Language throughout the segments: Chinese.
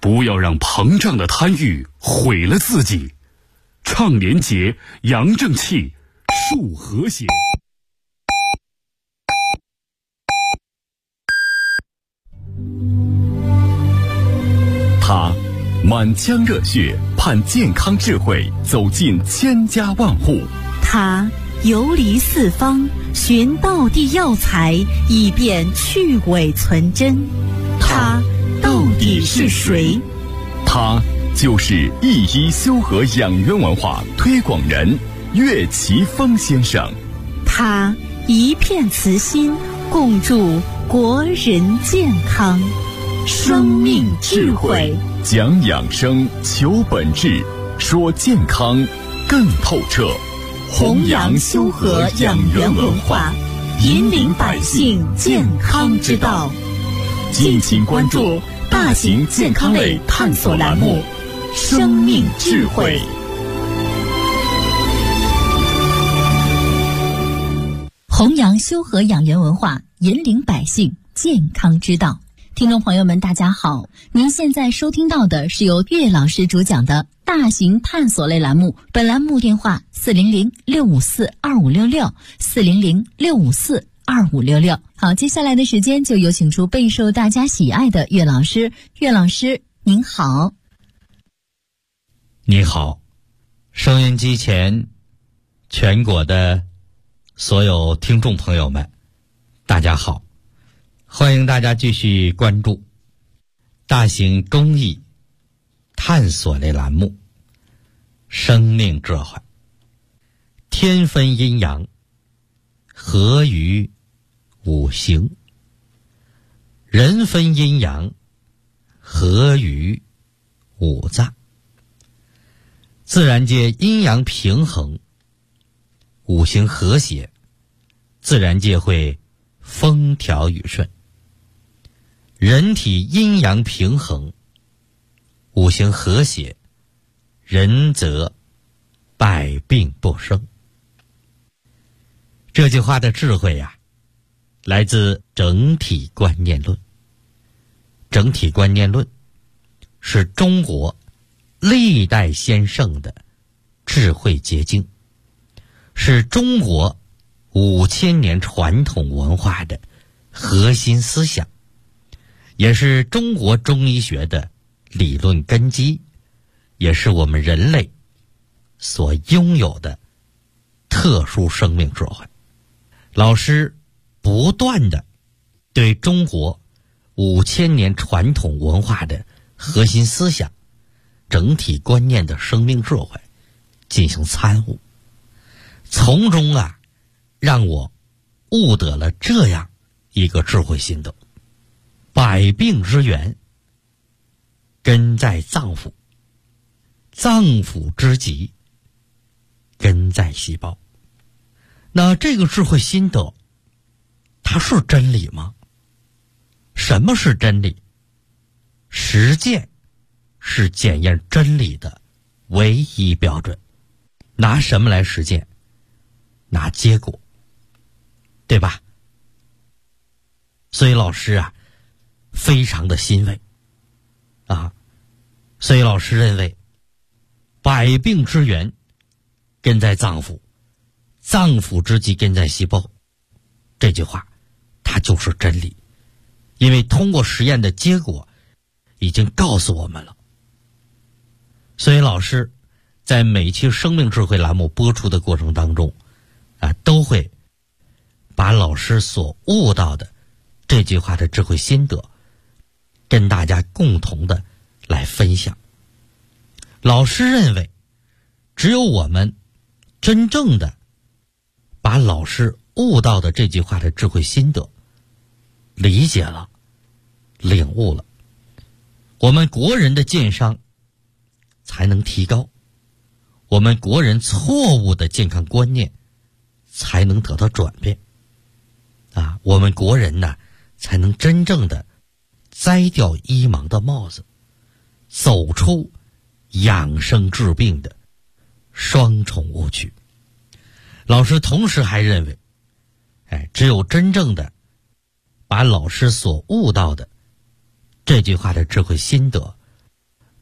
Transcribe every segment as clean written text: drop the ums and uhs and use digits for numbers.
不要让膨胀的贪欲毁了自己。倡廉洁，扬正气，树和谐。 他满腔热血，盼健康智慧走进千家万户。 他游离四方，寻道地药材，以便去伪存真。他到底是谁？ 他就是一一修和养元文化推广人岳奇峰先生。 他一片慈心，共筑国人健康。生命智慧， 讲养生，求本质，说健康更透彻。 弘扬修和养元文化，引领百姓健康之道。 敬请关注大型健康类探索栏目《生命智慧》。 弘扬修和养元文化，引领百姓健康之道。听众朋友们大家好，您现在收听到的是由岳老师主讲的大型探索类栏目，本栏目电话400-654-2566，400-654-2566。好，接下来的时间就有请出备受大家喜爱的岳老师。岳老师您好。 你好，收音机前全国的所有听众朋友们大家好，欢迎大家继续关注大型公益探索类栏目《生命智慧》。天分阴阳，合于五行；人分阴阳，合于五脏。自然界阴阳平衡，五行和谐，自然界会风调雨顺。人体阴阳平衡，五行和谐，人则百病不生。这句话的智慧呀，来自整体观念论。整体观念论是中国历代先圣的智慧结晶，是中国5000年传统文化的核心思想，也是中国中医学的理论根基，也是我们人类所拥有的特殊生命智慧。老师不断地对中国5000年传统文化的核心思想、整体观念的生命智慧进行参悟，从中让我悟得了这样一个智慧心得：百病之源根在脏腑，脏腑之疾根在细胞。那这个智慧心得，它是真理吗？什么是真理？实践是检验真理的唯一标准。拿什么来实践？拿结果，对吧？所以老师非常的欣慰所以老师认为，百病之源根在脏腑，脏腑之疾根在细胞。这句话它就是真理，因为通过实验的结果已经告诉我们了。所以老师在每期生命智慧栏目播出的过程当中都会把老师所悟到的这句话的智慧心得跟大家共同的来分享。老师认为，只有我们真正的把老师悟到的这句话的智慧心得理解了、领悟了，我们国人的健商才能提高，我们国人错误的健康观念才能得到转变我们国人才能真正的摘掉医盲的帽子，走出养生治病的双重误区。老师同时还认为，只有真正的把老师所悟到的这句话的智慧心得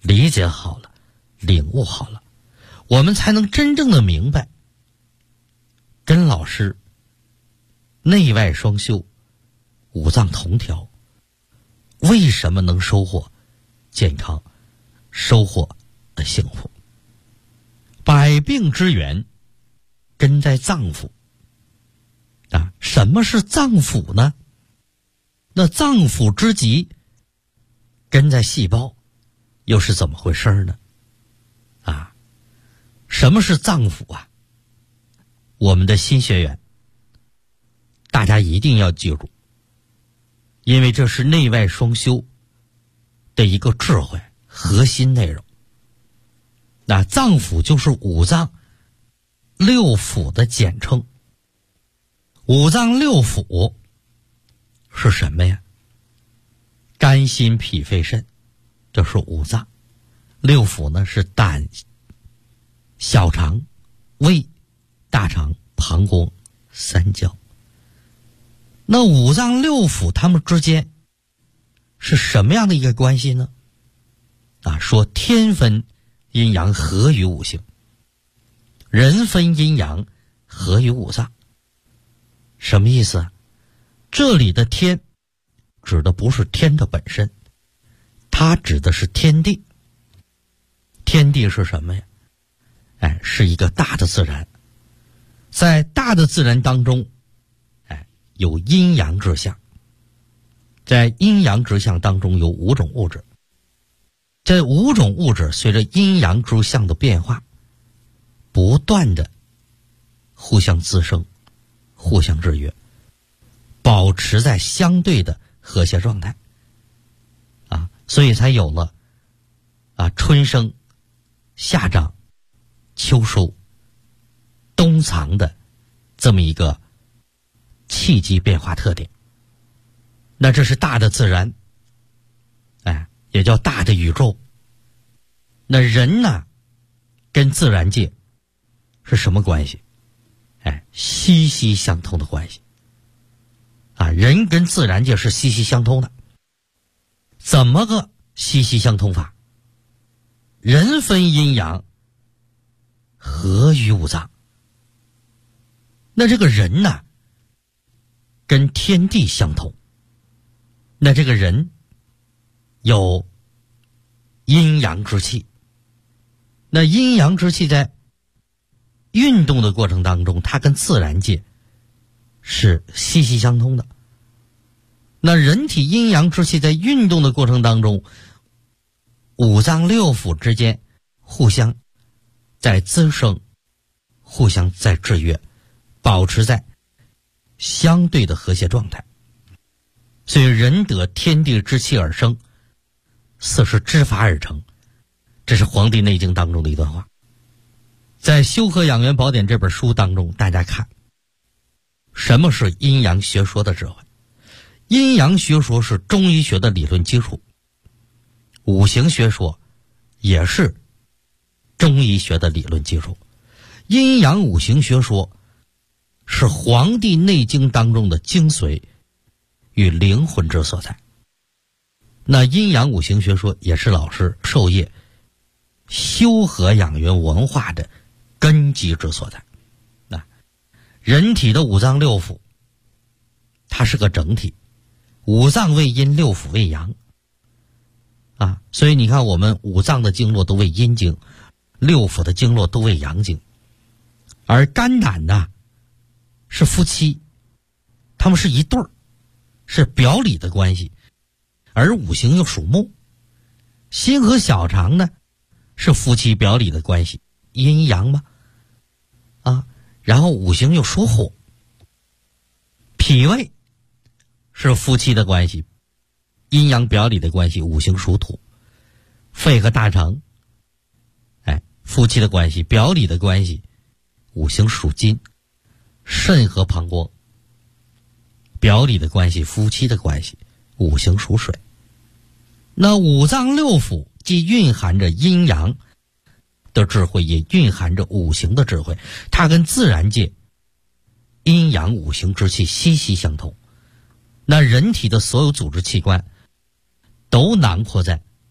理解好了，领悟好了，我们才能真正的明白跟老师内外双修，五脏同调，为什么能收获健康，收获幸福。百病之源根在脏腑啊，什么是脏腑呢？那脏腑之极根在细胞，又是怎么回事呢？啊，什么是脏腑啊？我们的新学员大家一定要记住，因为这是内外双修的一个智慧核心内容。那脏腑就是五脏六腑的简称。五脏六腑是什么呀？肝心脾肺肾，这是五脏。六腑呢是胆、小肠、胃、大肠、膀胱、三焦。那五脏六腑它们之间是什么样的一个关系呢？啊，说天分阴阳合于五行，人分阴阳合于五脏。什么意思啊？这里的天指的不是天的本身，它指的是天地。天地是什么呀？是一个大的自然。在大的自然当中，有阴阳之象。在阴阳之象当中有五种物质。这五种物质随着阴阳之象的变化，不断的互相滋生，互相制约，保持在相对的和谐状态。所以才有了春生、夏长、秋收、冬藏的这么一个气机变化特点。那这是大的自然，也叫大的宇宙。那人呢，跟自然界是什么关系？息息相通的关系。人跟自然界是息息相通的。怎么个息息相通法？人分阴阳，合于五脏。那这个人呢，跟天地相通。那这个人有阴阳之气。那阴阳之气在运动的过程当中，它跟自然界是息息相通的。那人体阴阳之气在运动的过程当中，五脏六腑之间互相在滋生，互相在制约，保持在相对的和谐状态。所以人得天地之气而生，四时之法而成，这是《黄帝内经》当中的一段话。在《修和养元宝典》这本书当中，大家看什么是阴阳学说的智慧。阴阳学说是中医学的理论基础，五行学说也是中医学的理论基础。阴阳五行学说是《黄帝内经》当中的精髓与灵魂之所在。那阴阳五行学说也是老师授业修和养元文化的根基之所在。人体的五脏六腑它是个整体，五脏为阴，六腑为阳。所以你看我们五脏的经络都为阴经，六腑的经络都为阳经。而肝胆呢是夫妻，他们是一对儿，是表里的关系。而五行又属木，心和小肠呢是夫妻表里的关系，阴阳嘛。然后五行又属火，脾胃是夫妻的关系，阴阳表里的关系，五行属土。肺和大肠夫妻的关系，表里的关系，五行属金。肾和膀胱表里的关系，夫妻的关系，五行属水。那五脏六腑既蕴含着阴阳的智慧，也蕴含着五行的智慧，它跟自然界阴阳五行之气息息相通。那人体的所有组织器官都囊括在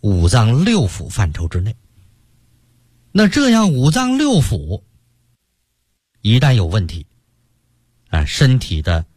五脏六腑范畴之内。那这样五脏六腑一旦有问题，身体的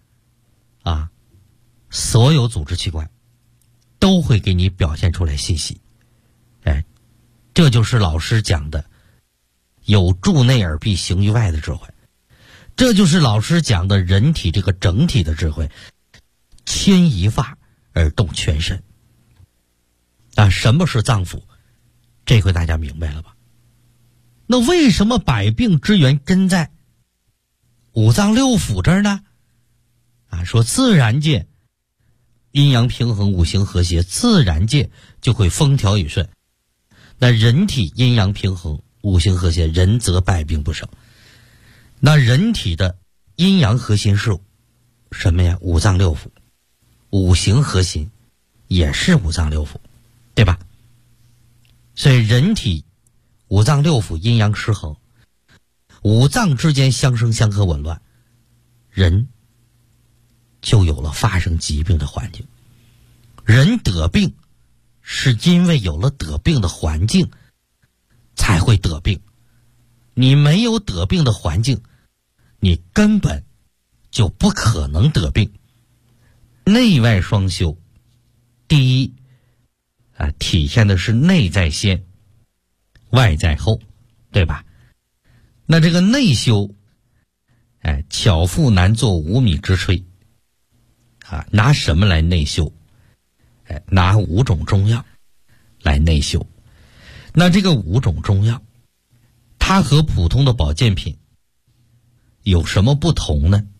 所有组织器官都会给你表现出来信息。这就是老师讲的有助内而必行于外的智慧，这就是老师讲的人体这个整体的智慧，牵一发而动全身。什么是脏腑？这回大家明白了吧？那为什么百病之源根在五脏六腑这儿呢？说自然界阴阳平衡，五行和谐，自然界就会风调雨顺。那人体阴阳平衡，五行和谐，人则百病不生。那人体的阴阳核心是什么呀？五脏六腑。五行核心也是五脏六腑，对吧？所以人体五脏六腑阴阳失衡，五脏之间相生相克紊乱，人就有了发生疾病的环境。人得病是因为有了得病的环境才会得病，你没有得病的环境，你根本就不可能得病。内外双修，第一体现的是内在先，外在后，对吧？那这个内修，巧妇难做无米之炊，拿什么来内修？拿5种中药来内修。那这个5种中药，它和普通的保健品有什么不同呢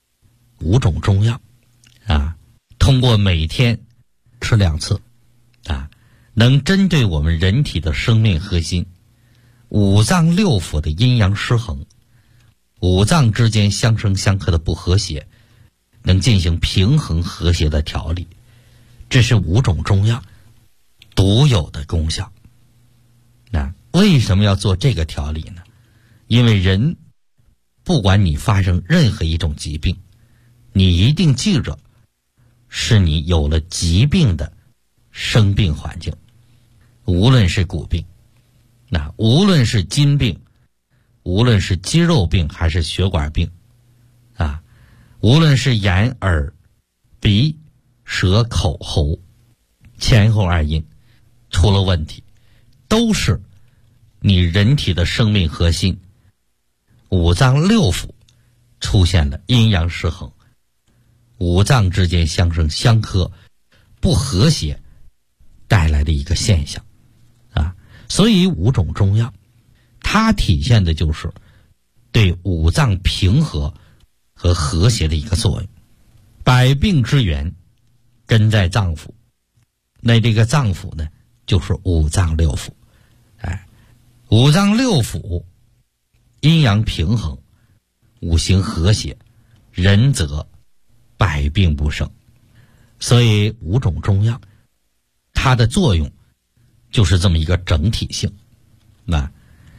？5种中药通过每天吃2次能针对我们人体的生命核心，五脏六腑的阴阳失衡，五脏之间相生相克的不和谐，能进行平衡和谐的调理。这是5种中药独有的功效。为什么要做这个调理呢？因为人不管你发生任何一种疾病，你一定记着，是你有了疾病的生病环境。无论是骨病，无论是筋病，无论是肌肉病还是血管病无论是眼耳鼻舌口喉前后2阴出了问题，都是你人体的生命核心五脏六腑出现了阴阳失衡，五脏之间相生相克不和谐带来的一个现象所以5种中药它体现的就是对五脏平和和和谐的一个作用。百病之源根在脏腑，那这个脏腑呢就是五脏六腑。五脏六腑阴阳平衡，五行和谐，人则百病不生。所以5种中药它的作用就是这么一个整体性。那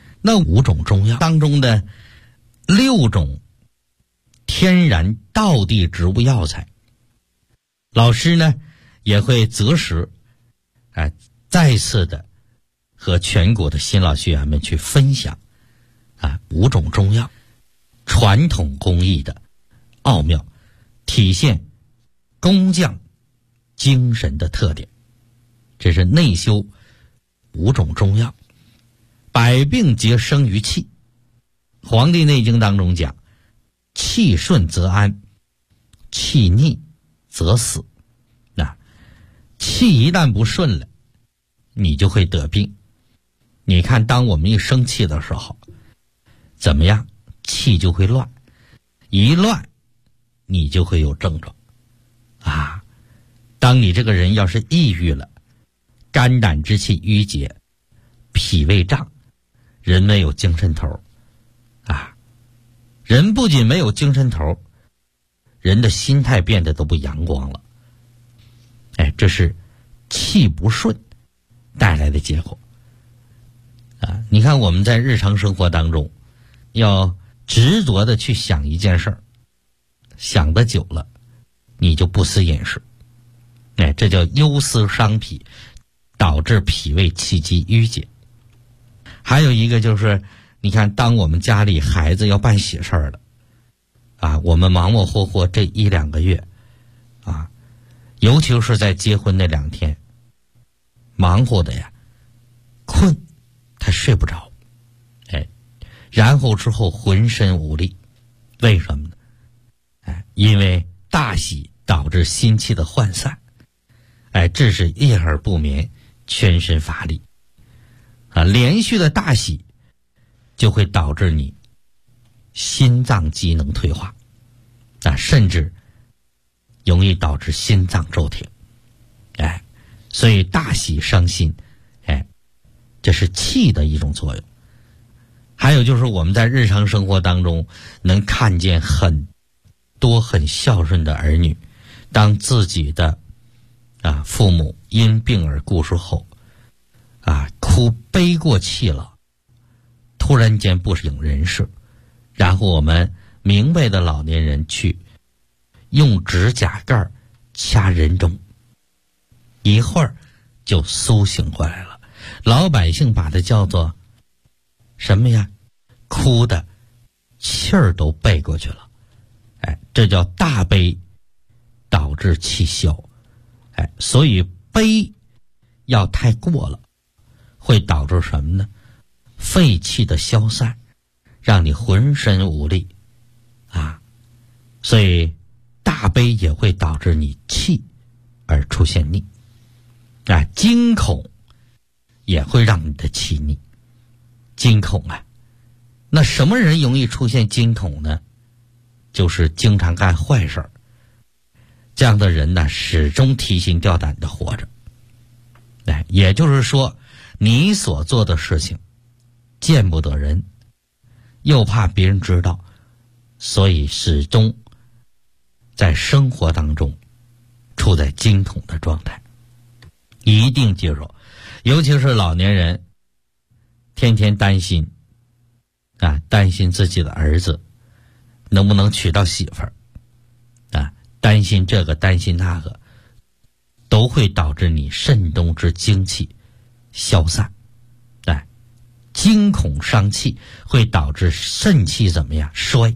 5种中药当中的6种天然道地植物药材，老师呢也会择时再次的和全国的新老学员们去分享5种中药传统工艺的奥妙，体现工匠精神的特点。这是内修5种中药。百病皆生于气，黄帝内经当中讲，气顺则安，气逆则死。气一旦不顺了，你就会得病。你看当我们一生气的时候怎么样？气就会乱，一乱你就会有症状当你这个人要是抑郁了，肝胆之气郁结，脾胃胀，人没有精神头人不仅没有精神头，人的心态变得都不阳光了。这是气不顺带来的结果你看我们在日常生活当中要执着的去想一件事儿，想得久了你就不思饮食，这叫忧思伤脾， 导致脾胃气机郁结。还有一个就是，你看，当我们家里孩子要办喜事儿了，啊，我们忙忙活活这1-2个月，啊，尤其是在结婚那2天，忙活的呀，困，他睡不着，哎，然后之后浑身无力，为什么呢？哎，因为大喜导致心气的涣散，哎，致使夜而不眠，全身乏力。啊，连续的大喜就会导致你心脏机能退化，啊，甚至容易导致心脏骤停。哎，所以大喜伤心，哎，这是气的一种作用。还有就是我们在日常生活当中能看见很多很孝顺的儿女，当自己的父母因病而故世后，哭悲过气了，突然间不省人事，然后我们明白的老年人去用指甲盖掐人中，一会儿就苏醒过来了。老百姓把它叫做什么呀？哭的气儿都背过去了，哎，这叫大悲导致气消，哎，所以悲要太过了，会导致什么呢？肺气的消散，让你浑身无力，啊，所以大悲也会导致你气而出现逆，啊，惊恐也会让你的气逆。惊恐啊，那什么人容易出现惊恐呢？就是经常干坏事儿，这样的人呢，始终提心吊胆的活着。哎，也就是说，你所做的事情见不得人，又怕别人知道，所以始终在生活当中处在惊恐的状态。一定记住，尤其是老年人，天天担心担心自己的儿子能不能娶到媳妇儿，担心这个担心那个，都会导致你肾中之精气消散，惊恐伤气会导致肾气怎么样？衰。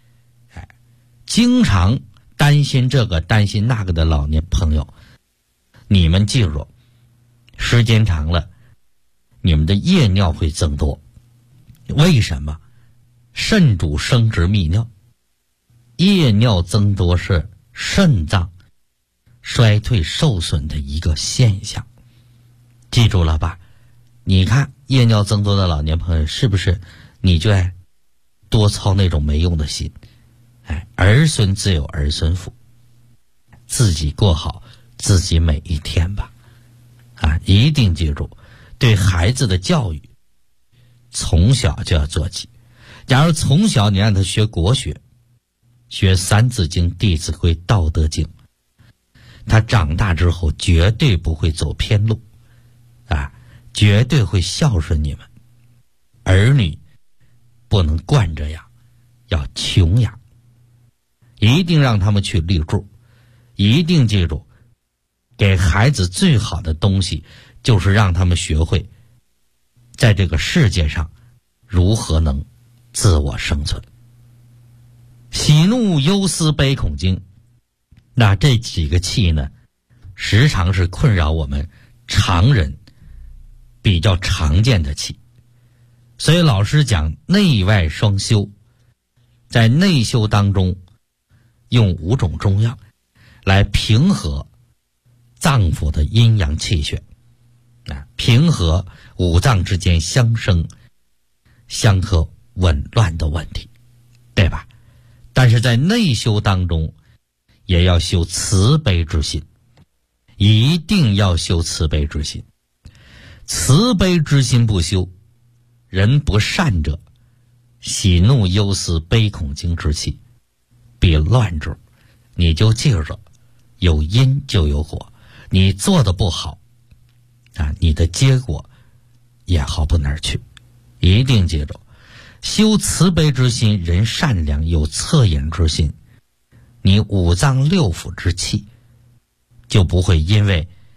经常担心这个担心那个的老年朋友，你们记住，时间长了，你们的夜尿会增多。为什么？肾主生殖泌尿，夜尿增多是肾脏衰退受损的一个现象，记住了吧？你看夜尿增多的老年朋友，是不是你就爱多操那种没用的心？儿孙自有儿孙福，自己过好自己每一天吧。一定记住，对孩子的教育从小就要做起。假如从小你让他学国学，学三字经、弟子规、道德经，他长大之后绝对不会走偏路，绝对会孝顺你们。儿女不能惯着养，要穷养，一定让他们去立柱。一定记住，给孩子最好的东西就是让他们学会在这个世界上如何能自我生存。喜怒忧思悲恐惊，那这几个气呢，时常是困扰我们常人比较常见的气。所以老师讲内外双修，在内修当中用5种中药来平和脏腑的阴阳气血，平和五脏之间相生相克紊乱的问题，对吧？但是在内修当中也要修慈悲之心，一定要修慈悲之心。慈悲之心不修，人不善者，喜怒忧思悲恐惊之气必乱之。你就记着，有因就有果，你做的不好你的结果也好不哪儿去。一定记住，修慈悲之心，人善良有恻隐之心，你五脏六腑之气就不会因为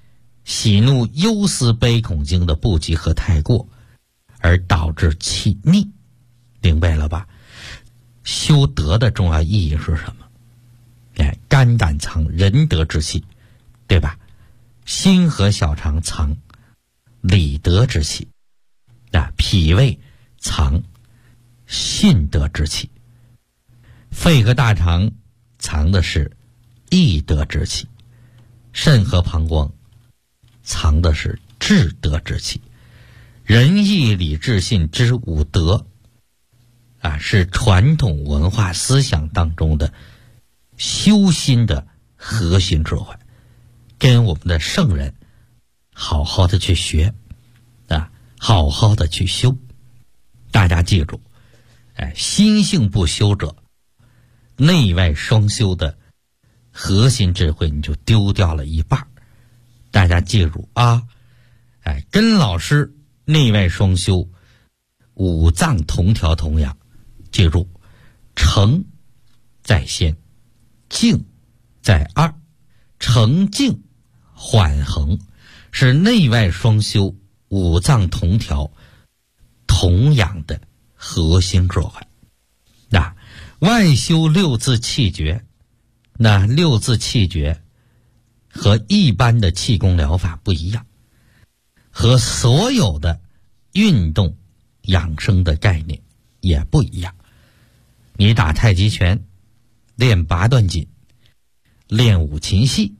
喜怒忧思悲恐惊的不及和太过，而导致气逆，明白了吧？修德的重要意义是什么？肝胆藏仁德之气，对吧？心和小肠藏理德之气，脾胃藏信德之气，肺和大肠藏的是义德之气，肾和膀胱藏的是智德之气。仁义礼智信之五德是传统文化思想当中的修心的核心智慧，跟我们的圣人好好的去学好好的去修。大家记住，心性不修者，内外双修的核心智慧你就丢掉了一半。大家记住啊，跟老师内外双修，五脏同调同养。记住，诚在先，静在二，诚静缓衡是内外双修、五脏同调同养的核心智慧。外修六字气诀，那六字气诀和一般的气功疗法不一样，和所有的运动养生的概念也不一样。你打太极拳，练八段锦，练五禽戏，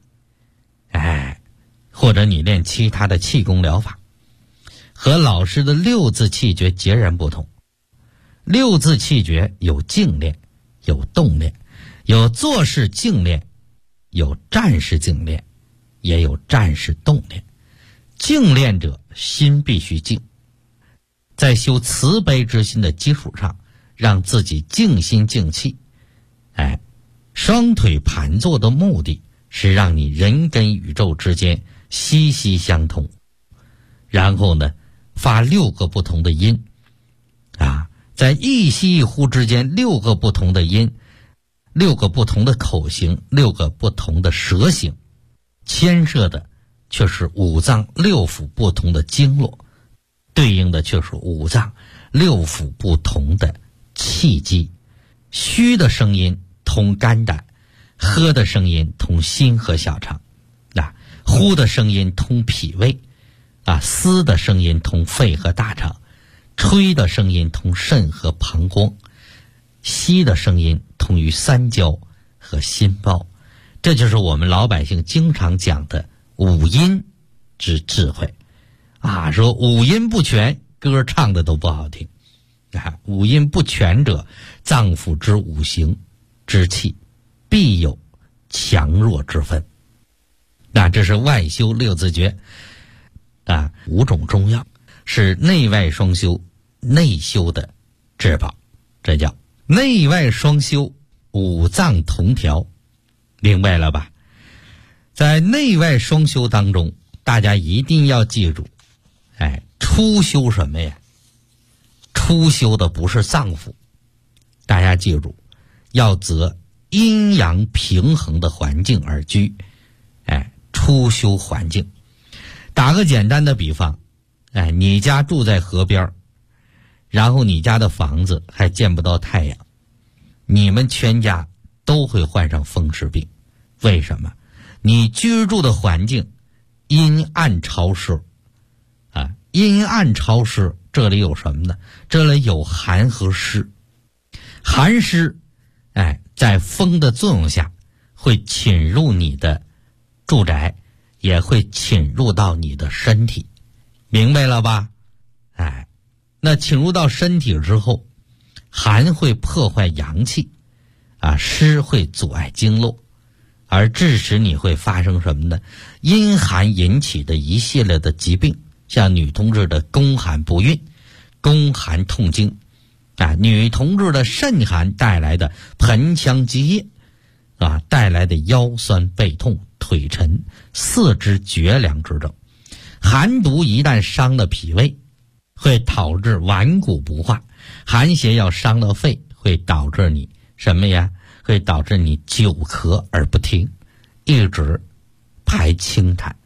或者你练其他的气功疗法，和老师的六字气诀截然不同。六字气诀有静练，有动练，有坐式静练，有站式静练，也有站式动练。静练者心必须静，在修慈悲之心的基础上，让自己静心静气。双腿盘坐的目的是让你人跟宇宙之间息息相通，然后呢发六个不同的音在一吸一呼之间，六个不同的音，六个不同的口型，六个不同的舌形，牵涉的却是五脏六腑不同的经络，对应的却是五脏六腑不同的气机。虚的声音通肝胆，喝的声音通心和小肠，呼的声音通脾胃，嘶的声音通肺和大肠，吹的声音通肾和膀胱，吸的声音通于三焦和心包。这就是我们老百姓经常讲的五音之智慧说五音不全，歌唱的都不好听五音不全者，脏腑之五行之气必有强弱之分。这是外修六字诀五种中药，是内外双修内修的至宝，这叫内外双修，五脏同调，明白了吧？在内外双修当中，大家一定要记住初修什么呀？初修的不是脏腑，大家记住，要择阴阳平衡的环境而居。初修环境。打个简单的比方，你家住在河边，然后你家的房子还见不到太阳，你们全家都会患上风湿病。为什么？你居住的环境阴暗潮湿阴暗潮湿，这里有什么呢？这里有寒和湿。寒湿在风的作用下会侵入你的住宅，也会侵入到你的身体，明白了吧？那侵入到身体之后，寒会破坏阳气湿会阻碍经络，而致使你会发生什么呢？阴寒引起的一系列的疾病，像女同志的宫寒不孕、宫寒痛经女同志的肾寒带来的盆腔积液带来的腰酸背痛、腿沉、四肢绝凉之症。寒毒一旦伤了脾胃，会导致顽固不化；寒邪要伤了肺，会导致你什么呀？会导致你久咳而不停，一直排清痰。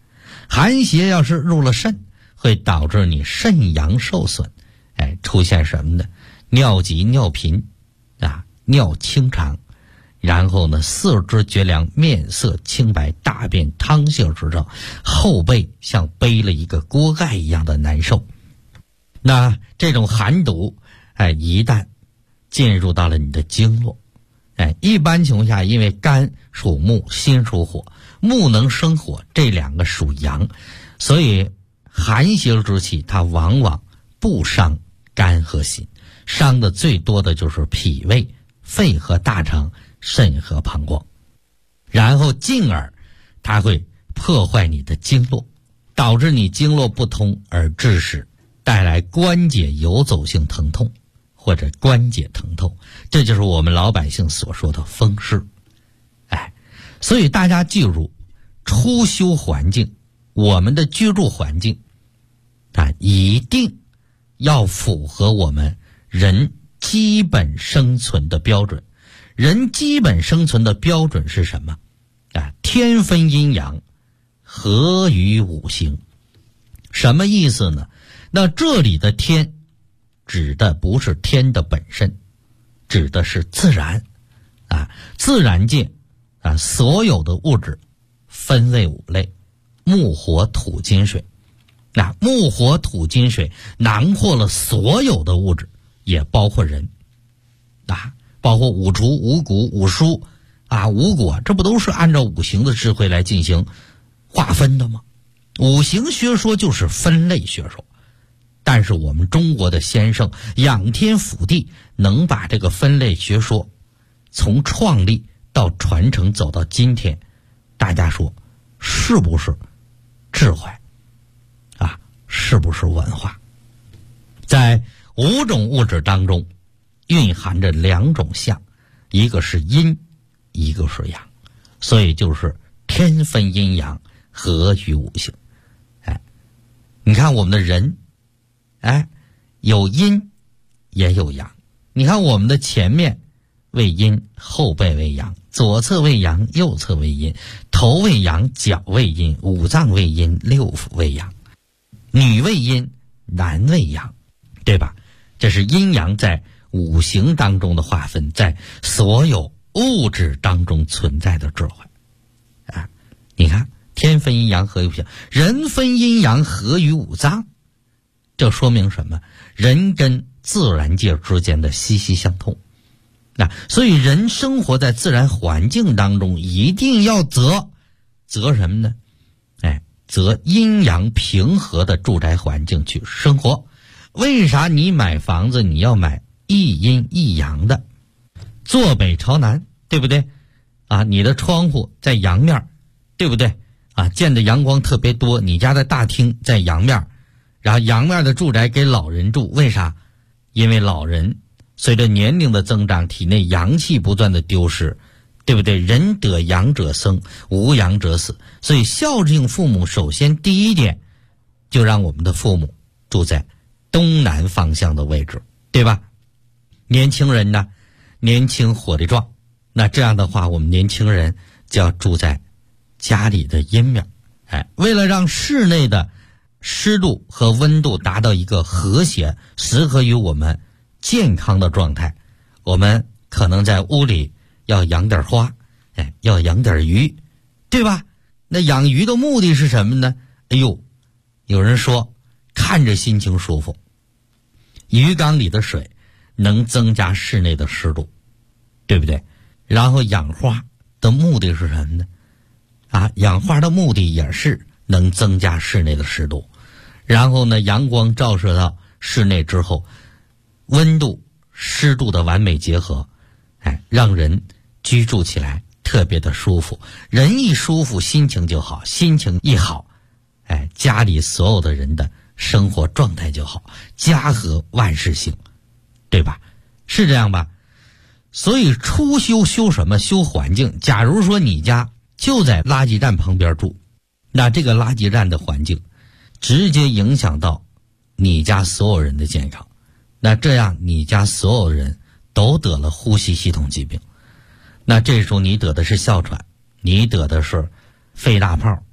寒邪要是入了肾，会导致你肾阳受损，出现什么呢？尿急、尿频尿清长，然后呢四肢厥凉，面色清白，大便汤性之症，后背像背了一个锅盖一样的难受。那这种寒毒一旦进入到了你的经络，一般情况下，因为肝属木，心属火，木能生火，这两个属阳，所以寒邪之气它往往不伤肝和心，伤的最多的就是脾胃、肺和大肠、肾和膀胱，然后进而它会破坏你的经络，导致你经络不通，而致使带来关节游走性疼痛或者关节疼痛，这就是我们老百姓所说的风湿。所以大家记住，初修环境，我们的居住环境一定要符合我们人基本生存的标准。人基本生存的标准是什么？天分阴阳，合于五行。什么意思呢？那这里的天指的不是天的本身，指的是自然自然界所有的物质分为5类：木火土金水。木火土金水囊括了所有的物质，也包括人包括五畜、五谷、五蔬五果，这不都是按照五行的智慧来进行划分的吗？五行学说就是分类学说，但是我们中国的先生仰天俯地，能把这个分类学说从创立到传承走到今天，大家说是不是智慧是不是文化？在5种物质当中蕴含着2种象，一个是阴，一个是阳，所以就是天分阴阳，合于五行。你看我们的人有阴也有阳，你看我们的前面为阴，后背为阳，左侧为阳，右侧为阴，头为阳，脚为阴，五脏为阴，六腑为阳，女为阴，男为阳，对吧？这是阴阳在五行当中的划分，在所有物质当中存在的智慧你看天分阴阳，合于五行，人分阴阳，合于五脏，这说明什么？人跟自然界之间的息息相通。所以人生活在自然环境当中，一定要择什么呢？择阴阳平和的住宅环境去生活。为啥你买房子你要买一阴一阳的，坐北朝南，对不对你的窗户在阳面，对不对见的阳光特别多，你家的大厅在阳面，然后阳面的住宅给老人住，为啥？因为老人随着年龄的增长，体内阳气不断的丢失，对不对？人得阳者生，无阳者死。所以孝敬父母，首先第一点就让我们的父母住在东南方向的位置，对吧？年轻人呢，年轻火力壮，那这样的话我们年轻人就要住在家里的阴面。为了让室内的湿度和温度达到一个和谐，适合于我们健康的状态，我们可能在屋里要养点花，要养点鱼，对吧？那养鱼的目的是什么呢？有人说看着心情舒服，鱼缸里的水能增加室内的湿度，对不对？然后养花的目的是什么呢？养花的目的也是能增加室内的湿度。然后呢，阳光照射到室内之后，温度湿度的完美结合，让人居住起来特别的舒服。人一舒服，心情就好，心情一好，家里所有的人的生活状态就好，家和万事兴，对吧？是这样吧？所以初修什么？修环境。假如说你家就在垃圾站旁边住，那这个垃圾站的环境直接影响到你家所有人的健康，那这样你家所有人都得了呼吸系统疾病，那这时候你得的是哮喘，你得的是肺大泡，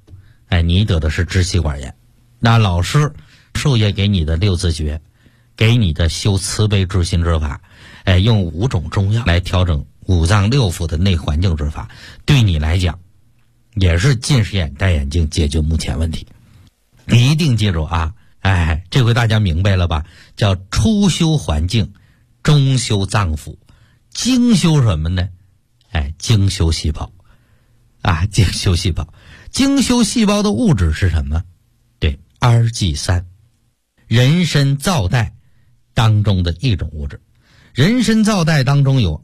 你得的是支气管炎。那老师授业给你的六字诀，给你的修慈悲治心之法，用5种中药来调整五脏六腑的内环境之法，对你来讲也是近视眼戴眼镜解决目前问题。你一定记住啊，这回大家明白了吧？叫初修环境，中修脏腑，精修什么呢？精修细胞精修细胞。精修细胞的物质是什么？对，Rg3，人参皂苷当中的一种物质。人参皂苷当中有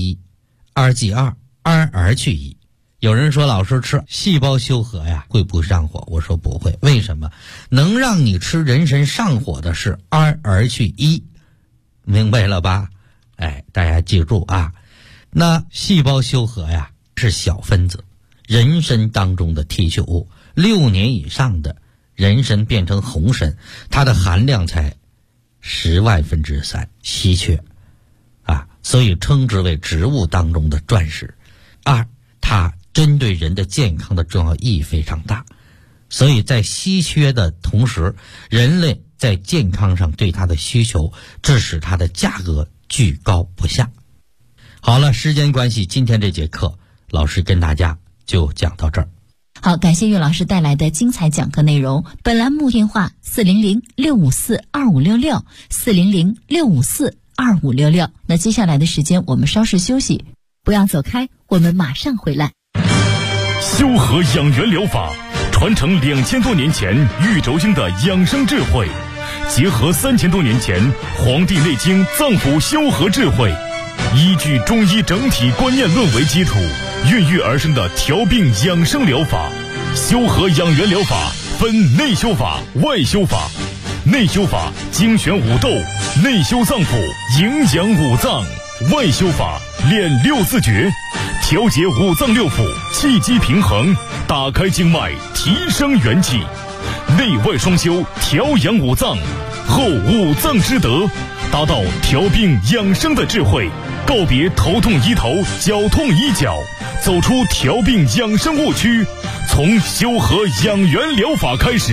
Rg1、Rg2、RR1。有人说老师吃细胞修和呀会不上火？我说不会。为什么？能让你吃人参上火的是 RR1，明白了吧？大家记住啊。那细胞修和呀是小分子，人参当中的提取物，6年以上的人参变成红参，它的含量才10万分之3，稀缺所以称之为植物当中的钻石。它针对人的健康的重要意义非常大，所以在稀缺的同时，人类在健康上对它的需求，致使它的价格居高不下。好了，时间关系，今天这节课老师跟大家就讲到这儿。 好，感谢岳老师带来的精彩讲课内容。本栏目电话400-654-2566 400-654-2566。那接下来的时间我们稍事休息，不要走开，我们马上回来。 修和养元疗法传承2000多年前玉轴经的养生智慧，结合3000多年前《黄帝内经》脏腑修和智慧，依据中医整体观念论为基础，孕育而生的调病养生疗法。修和养元疗法分内修法、外修法。内修法精选五斗，内修脏腑，营养五脏；外修法练6字诀，调节五脏六腑，气机平衡，打开经脉，提升元气。内外双修，调养五脏，后五脏之德，达到调病养生的智慧，告别头痛医头，脚痛医脚，走出调病养生误区，从修和养元疗法开始。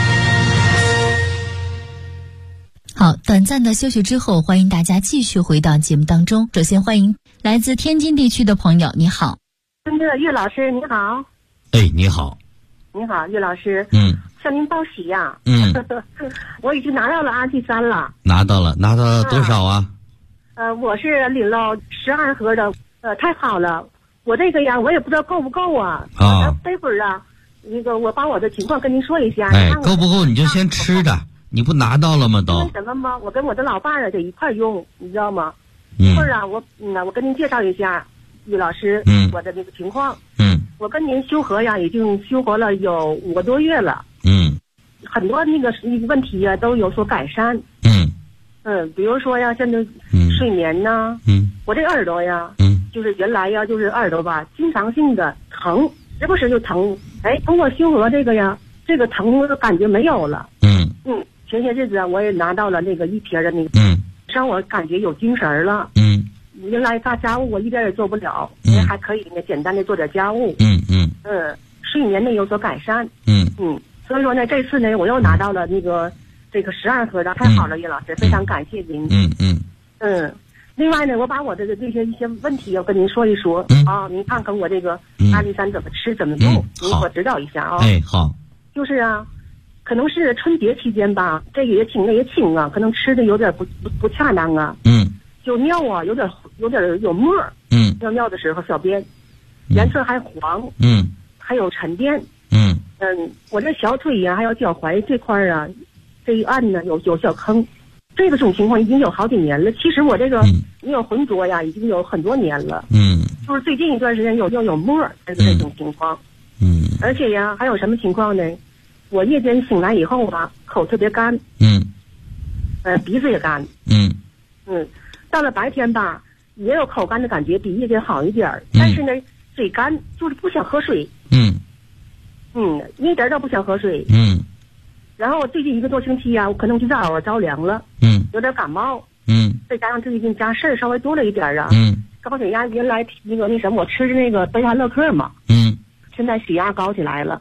好，短暂的休息之后，欢迎大家继续回到节目当中。首先欢迎来自天津地区的朋友，你好。 岳老师你好。 你好。 你好，岳老师。向您报喜呀。我已经拿到了RT3了。拿到了多少啊？我是领了12盒的。太好了。我这个呀，我也不知道够不够啊。待会儿我把我的情况跟您说一下。 够不够你就先吃着。你不拿到了吗？都什么吗？我跟我的老伴儿得一块用，你知道吗？一会儿我跟您介绍一下，岳老师，我的这个情况。我跟您修和呀，已经修和了有5个多月了。很多那个问题呀都有所改善。比如说呀，现在睡眠呢，我这耳朵呀，就是原来呀就是耳朵吧，经常性的疼，时不时就疼。通过修和这个呀，这个疼的感觉没有了。前些日子我也拿到了那个1瓶的那个，让我感觉有精神了。原来大家务我一点也做不了，还可以简单的做点家务。睡眠呢有所改善。所以说呢，这次呢我又拿到了这个12盒的，太好了，岳老师，非常感谢您。另外呢，我把我的这些一些问题要跟您说一说您看看我这个RT3怎么吃怎么用，您给我指导一下啊。 好。 就是可能是春节期间吧，这个也轻啊，可能吃的有点不恰当啊。就尿啊，有点有沫儿。尿的时候小便颜色还黄。还有沉淀。我这小腿呀，还有脚踝这块啊，这一按呢有小坑。这种情况已经有好几年了。其实我这个没有浑浊呀，已经有很多年了。就是最近一段时间有沫儿，这种情况。而且呀，还有什么情况呢？我夜间醒来以后吧，口特别干。鼻子也干。到了白天吧，也有口干的感觉，比夜间好一点。但是呢，嘴干，就是不想喝水。一点都不想喝水。然后最近1个多星期呀，我可能就是耳着凉了。有点感冒。再加上最近家事儿稍微多了一点啊。高血压原来那什么，我吃的那个贝塔乐克嘛。现在血压高起来了，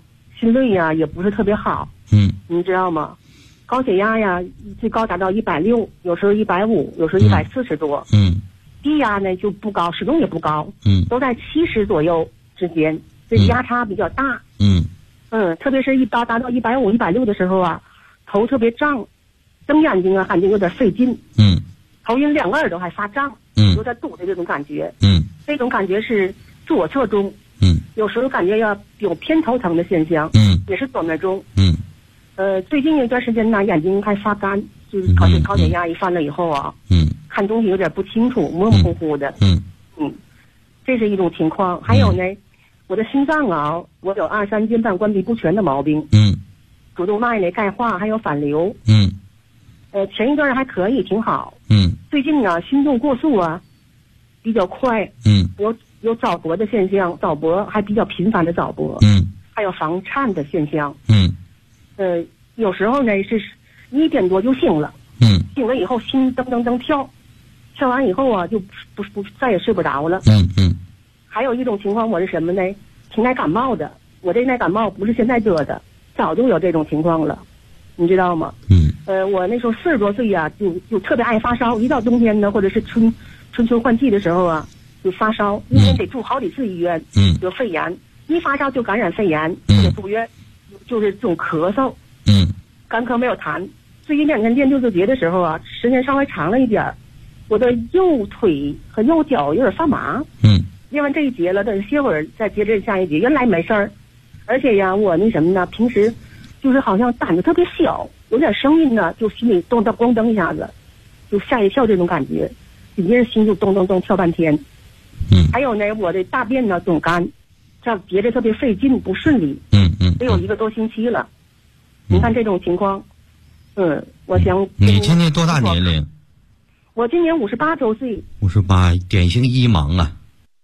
心率呀也不是特别好，你知道吗？高血压呀最高达到160，有时候150，有时候140多，低压呢就不高，始终也不高，都在70左右之间，这压差比较大，特别是达到150、160的时候啊，头特别胀，睁眼睛啊感觉有点费劲，头晕，两个耳朵还发胀，有点堵的这种感觉，这种感觉是左侧中，有时候感觉有偏头疼的现象，也是左面中，最近有一段时间呢，眼睛还发干，就是高血压一犯了以后啊，看东西有点不清楚，模模糊糊的，这是一种情况。还有呢，我的心脏啊，我有2、3间瓣关闭不全的毛病，主动脉呢钙化还有反流，前一段还可以挺好，最近呢心动过速啊，比较快，有早搏的现象，早搏还比较频繁的早搏，还有房颤的现象，有时候呢是1点多就醒了，醒了以后心噔噔噔跳，跳完以后啊就不再也睡不着了，还有一种情况我是什么呢？挺爱感冒的，我这耐感冒不是现在得的，早就有这种情况了，你知道吗？我那时候40多岁呀，就特别爱发烧，一到冬天呢或者是春秋换季的时候啊，就发烧，一天得住好几次医院，有肺炎，一发烧就感染肺炎，得住院，就是这种咳嗽，干咳没有痰。最近2天练六字诀的时候啊，时间稍微长了一点，我的右腿和右脚有点发麻，练完这一节了，等歇会儿再接着下一节，原来没事儿，而且呀，我那什么呢，平时就是好像胆子特别小，有点声音呢，就心里咚咚咣噔一下子，就吓一跳这种感觉，紧接着心就咚咚咚跳半天。还有呢，我的大便呢总干，这样结着特别费劲，不顺利。得有1个多星期了。你看这种情况，我想你今年多大年龄？ 我今年58周岁。 58，典型一盲啊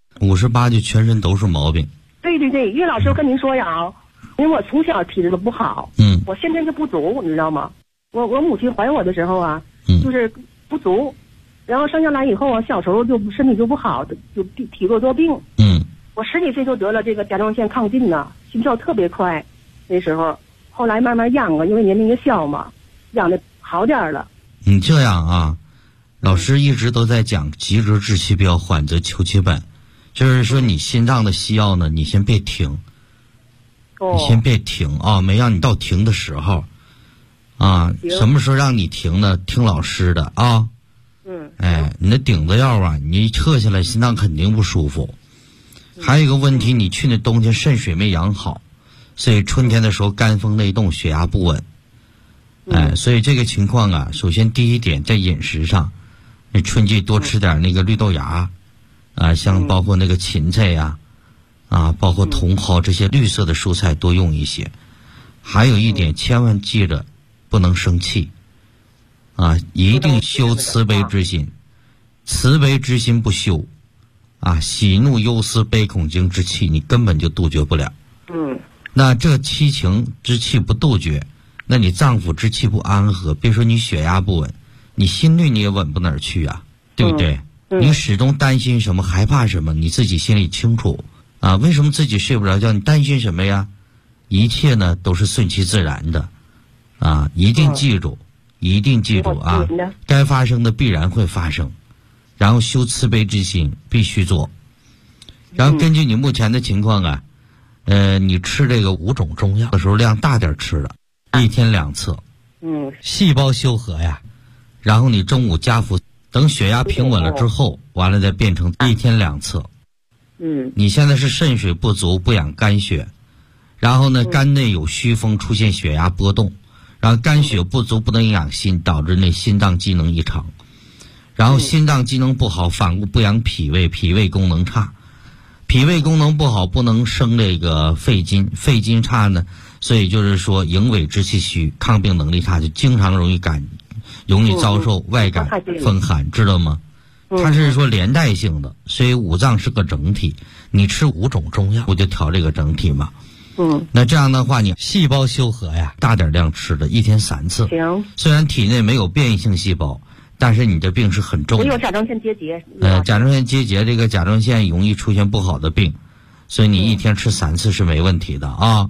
，58就全身都是毛病。 对，岳老师跟您说呀，因为我从小体质都不好，我先天就不足，你知道吗？我母亲怀我的时候啊，就是不足，然后生下来以后啊，小时候就身体就不好，就体弱多病。我10几岁就得了这个甲状腺亢进呐，心跳特别快，那时候，后来慢慢养啊，因为年龄也小嘛，养的好点了。 你这样啊，老师一直都在讲急则治其标，缓则求其本，就是说你心脏的西药呢，你先别停，你先别停啊，没让你到停的时候啊，什么时候让你停呢？听老师的啊。你那顶子药啊，你一撤下来，心脏肯定不舒服。还有一个问题，你去年冬天肾水没养好，所以春天的时候肝风内动，血压不稳。所以这个情况啊，首先第一点在饮食上，你春季多吃点那个绿豆芽，像包括那个芹菜呀，包括茼蒿这些绿色的蔬菜多用一些。还有一点，千万记着不能生气，一定修慈悲之心，慈悲之心不修，喜怒忧思悲恐惊之气，你根本就杜绝不了。那这七情之气不杜绝，那你脏腑之气不安和，别说你血压不稳，你心率你也稳不哪儿去啊，对不对？你始终担心什么，害怕什么，你自己心里清楚为什么自己睡不着觉？你担心什么呀？一切呢都是顺其自然的一定记住，一定记住该发生的必然会发生，然后修慈悲之心必须做。然后根据你目前的情况你吃这个5种中药的时候量大点吃的，1天2次，细胞修和呀，然后你中午加服，等血压平稳了之后，完了再变成1天2次。你现在是肾水不足，不养肝血，然后呢肝内有虚风，出现血压波动，然后肝血不足，不能营养心，导致那心脏机能异常，然后心脏机能不好，反过不养脾胃，脾胃功能差，脾胃功能不好，不能生这个肺金，肺金差呢，所以就是说营卫之气虚，抗病能力差，就经常容易遭受外感风寒，知道吗？它是说连带性的，所以五脏是个整体，你吃5种中药，我就调这个整体嘛。那这样的话，你细胞修和呀，大点量吃的，1天3次。 行。 虽然体内没有变异性细胞，但是你的病是很重的。 我有甲状腺结节。 甲状腺结节，这个甲状腺容易出现不好的病，所以你1天吃3次是没问题的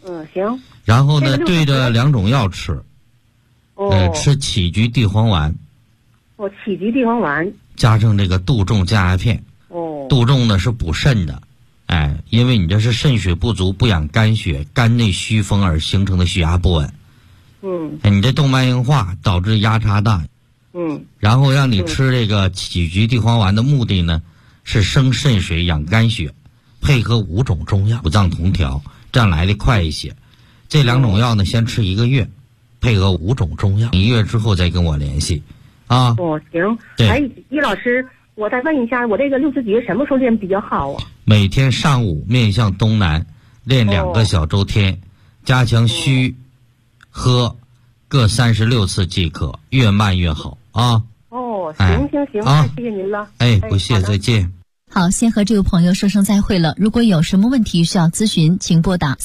行。 然后呢，对着2种药吃。吃杞菊地黄丸。 杞菊地黄丸加上这个杜仲降压片。杜仲呢是补肾的，因为你这是肾水不足，不养肝血，肝内虚风而形成的血压不稳。你这动脉硬化导致压差大。然后让你吃这个杞菊地黄丸的目的呢，是生肾水养肝血，配合5种中药，五脏同调，这样来的快一些。这2种药呢，先吃1个月，配合5种中药，1个月之后再跟我联系。 行。叶老师，我再问一下，我这个6字诀什么时候练比较好啊？ 每天上午面向东南练2个小周天，加强虚喝各36次即可，越慢越好啊。 行，太谢谢您了。 不谢，再见。 好，先和这位朋友说声再会了。如果有什么问题需要咨询，请拨打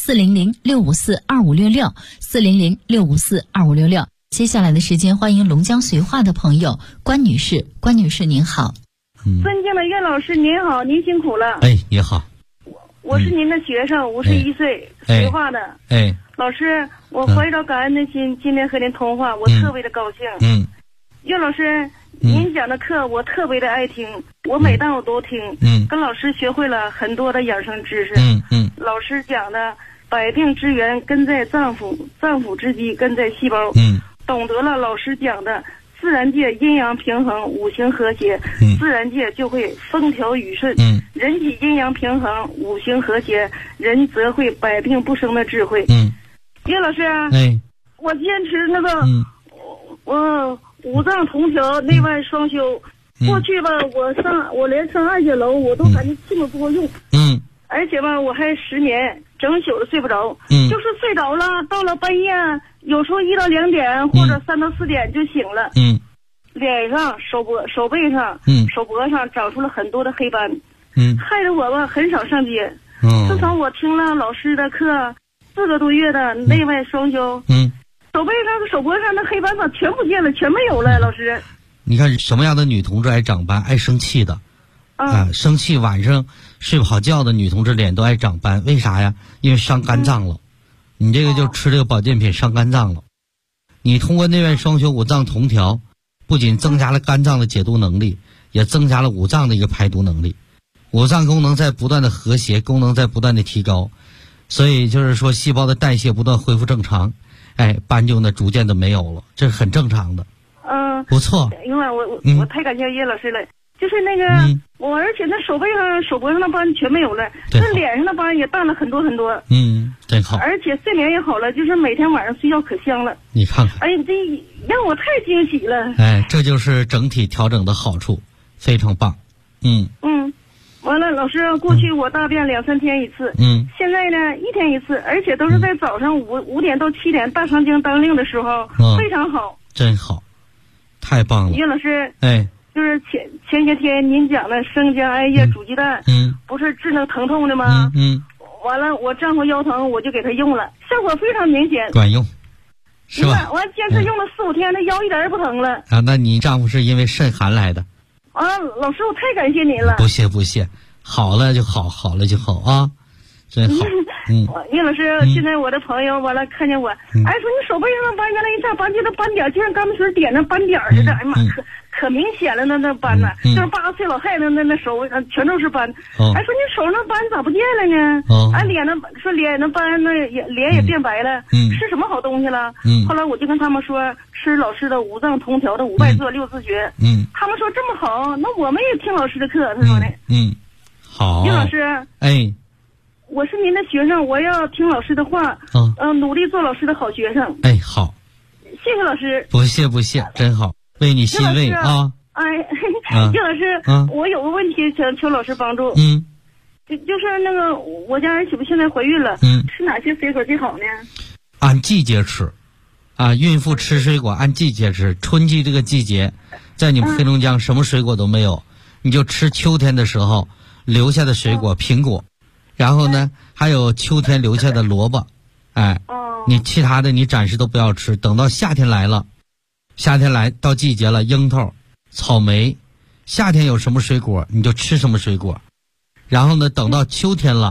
400-654-2566，400-654-2566。接下来的时间，欢迎龙江绥化的朋友关女士。关女士您好。 尊敬的岳老师您好，您辛苦了。 你好。 我是您的学生，51岁，绥化的。老师，我怀着感恩的心，今天和您通话，我特别的高兴。岳老师，您讲的课我特别的爱听，我每当我都听。跟老师学会了很多的养生知识。老师讲的百病之源根在脏腑，脏腑之基根在细胞。懂得了老师讲的自然界阴阳平衡，五行和谐，自然界就会风调雨顺。人体阴阳平衡，五行和谐，人则会百病不生的智慧。岳老师，我坚持那个，我五脏同调，内外双修。过去吧，我连上2节楼我都感觉劲不够用。而且吧，我还10年整宿的睡不着。就是睡着了，到了半夜，有时候1到2点或者3到4点就醒了。脸上、手背上、手脖上长出了很多的黑斑。害得我吧很少上街。自从我听了老师的课4个多月的内外双修，手背上、手脖上的黑斑吧全不见了，全没有了。老师， 你看什么样的女同志爱长斑？爱生气的。生气晚上睡不好觉的女同志脸都爱长斑，为啥呀？因为伤肝脏了。你这个就吃这个保健品伤肝脏了。你通过内外双修五脏同调，不仅增加了肝脏的解毒能力，也增加了五脏的一个排毒能力。五脏功能在不断的和谐，功能在不断的提高，所以就是说细胞的代谢不断恢复正常，斑就呢逐渐的没有了，这是很正常的。不错。 因为我太感谢叶老师了。就是那个，我而且那手背上、手脖上的斑全没有了，那脸上的斑也淡了很多很多。 真好。 而且睡眠也好了，就是每天晚上睡觉可香了。 你看看。 这让我太惊喜了。 这就是整体调整的好处，非常棒。 完了，老师，过去我大便2、3天一次，现在呢1天一次，而且都是在早上5点到7点大肠经当令的时候，非常好。 真好，太棒了。 岳老师，就是前些天您讲的生姜、艾叶、煮鸡蛋，不是治那疼痛的吗？完了，我丈夫腰疼，我就给他用了，效果非常明显， 管用，是吧？ 完坚持用了4、5天，他腰一点也不疼了。 那你丈夫是因为肾寒来的？ 老师，我太感谢您了。 不谢，好了就好，好了就好啊，真好。 叶老师，现在我的朋友完了看见我，说你手背上的斑，原来一下斑就那斑点，就像钢水点那斑点似的，哎妈，可明显了，那斑呢，就是80岁老太太那手全都是斑。说你手上斑咋不见了呢？脸那斑那脸也变白了，吃什么好东西了？后来我就跟他们说，吃老师的五脏同调的5败坐6字诀。他们说这么好，那我们也听老师的课。他说的。 好。 叶老师。我是您的学生，我要听老师的话，努力做老师的好学生。 好， 谢谢老师。 不谢，真好，为你欣慰啊。 叶老师，我有个问题想求老师帮助。就是那个我家儿媳妇现在怀孕了，吃哪些水果最好呢？ 按季节吃，孕妇吃水果按季节吃。春季这个季节，在你们黑龙江什么水果都没有，你就吃秋天的时候留下的水果，苹果。然后呢，还有秋天留下的萝卜，你其他的你暂时都不要吃，等到夏天来了，到季节了，樱桃、草莓，夏天有什么水果你就吃什么水果，然后呢，等到秋天了，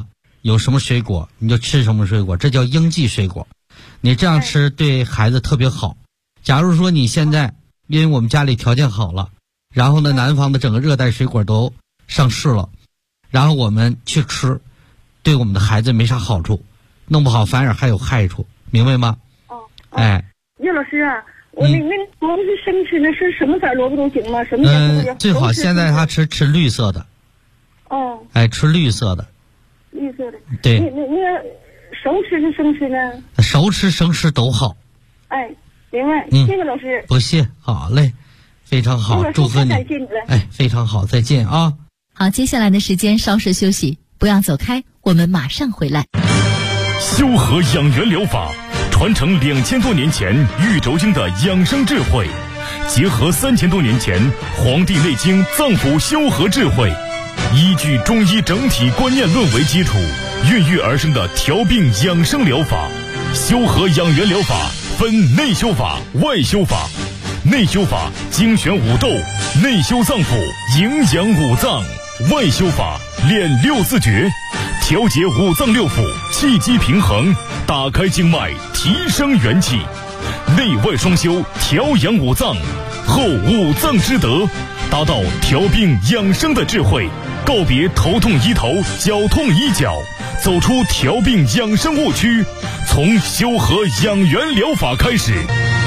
有什么水果你就吃什么水果，这叫应季水果。你这样吃对孩子特别好。假如说你现在因为我们家里条件好了，然后呢南方的整个热带水果都上市了，然后我们去吃，对我们的孩子没啥好处，弄不好反而还有害处，明白吗？哎， 叶老师啊，我那萝卜是生吃的，是什么色萝卜都行吗？什么颜色？ 最好现在他吃绿色的。 哦。 哎，吃绿色的。 绿色的。 对。 那个熟吃是生吃呢？ 熟吃生吃都好。 哎，明白。谢谢老师。 不谢，好嘞，非常好，祝贺你。哎，非常好，再见啊。 好，接下来的时间稍事休息，不要走开，我们马上回来。 修和养元疗法传承2000多年前玉轴经的养生智慧，结合3000多年前《黄帝内经》脏腑修和智慧，依据中医整体观念论为基础，孕育而生的调病养生疗法。修和养元疗法分内修法、外修法。内修法精选五斗，内修脏腑，营养五脏；外修法练6字诀，调节五脏六腑，气机平衡，打开经脉，提升元气。内外双修，调养五脏，后五脏之德，达到调病养生的智慧，告别头痛医头，脚痛医脚，走出调病养生误区，从修和养元疗法开始。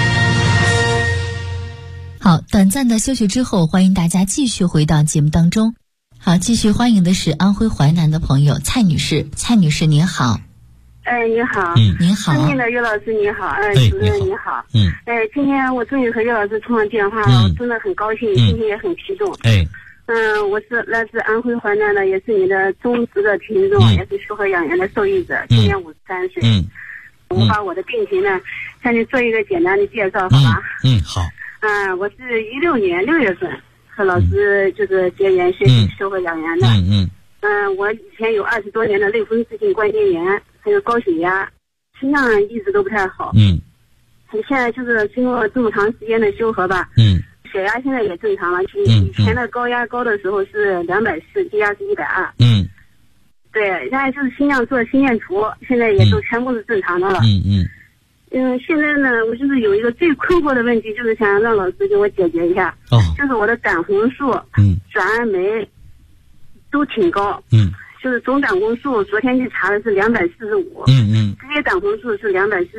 好，短暂的休息之后，欢迎大家继续回到节目当中。好，继续欢迎的是安徽淮南的朋友蔡女士。蔡女士您好。 哎，你好。 您好。 尊敬的岳老师你好。主任你好。今天我终于和岳老师通了电话了，我真的很高兴，心情也很激动。我是来自安徽淮南的，也是你的忠实的听众，也是修和养元的受益者，今年53岁。我把我的病情呢向你做一个简单的介绍，好吧？ 好。 我是16年6月份和老师就是结缘学习修和养元的。我以前有20多年的类风湿性关节炎，还有高血压，心脏一直都不太好。现在就是经过这么长时间的修和吧，血压现在也正常了。以前的高压高的时候是240，低压是120。对，现在就是心脏做心电图，现在也都全部是正常的了。现在呢，我就是有一个最困惑的问题，就是想让老师给我解决一下。就是我的胆红素、转氨酶都挺高。就是总胆红素昨天去查的是245。直接胆红素是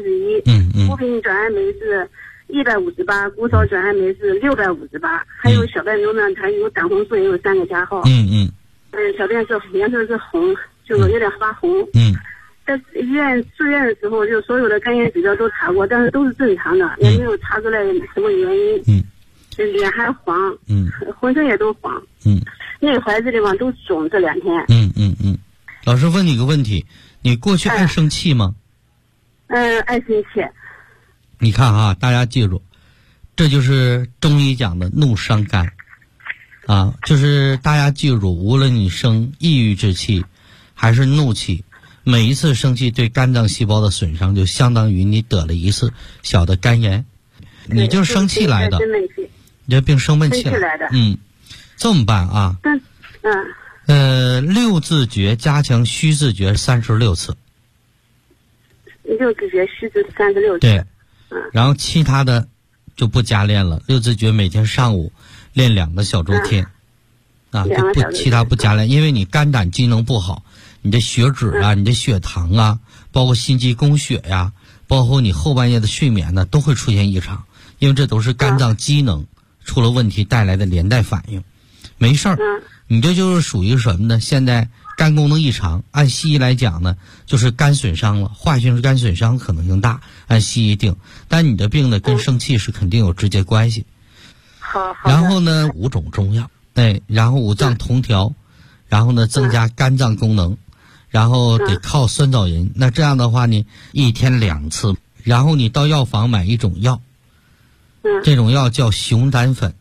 241。谷品转氨酶是158，骨少转氨酶是658。还有小便中呢，它有胆红素也有3个加号。小便是颜色是红，就是有点发红。在医院住院的时候，就所有的肝炎指标都查过，但是都是正常的，也没有查出来什么原因。脸还黄，浑身也都黄。内踝这地方都肿，这2天。 老师问你个问题，你过去爱生气吗？ 爱生气。 你看啊，大家记住，这就是中医讲的怒伤肝。就是大家记住，无论你生抑郁之气还是怒气，每一次生气对肝脏细胞的损伤就相当于你得了一次小的肝炎，你就是生气来的，你这病生闷气来的。这么办啊？6字诀加强虚字诀36次。 6字诀虚字36次。 对。然后其他的就不加练了，6字诀每天上午练2个小周天。其他不加练，因为你肝胆机能不好，你的血脂啊，你的血糖啊，包括心肌供血呀，包括你后半夜的睡眠呢，都会出现异常，因为这都是肝脏机能出了问题带来的连带反应。没事儿，你这就是属于什么呢？现在肝功能异常，按西医来讲呢，就是肝损伤了，化性肝损伤可能性大，按西医定。但你的病呢，跟生气是肯定有直接关系。 好。 然后呢，5种中药。然后五脏同调，然后呢增加肝脏功能，然后得靠酸枣仁。那这样的话呢，1天2次，然后你到药房买一种药，这种药叫熊胆粉。